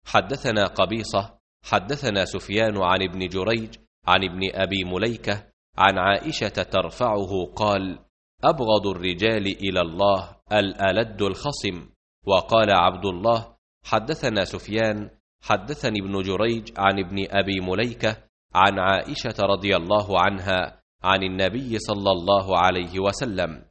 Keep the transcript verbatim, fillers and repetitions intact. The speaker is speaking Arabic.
حدثنا قبيصة حدثنا سفيان عن ابن جريج عن ابن أبي مليكة عن عائشة ترفعه قال: أبغض الرجال إلى الله الألد الخصم. وقال عبد الله: حدثنا سفيان حدثني ابن جريج عن ابن أبي مليكة عن عائشة رضي الله عنها عن النبي صلى الله عليه وسلم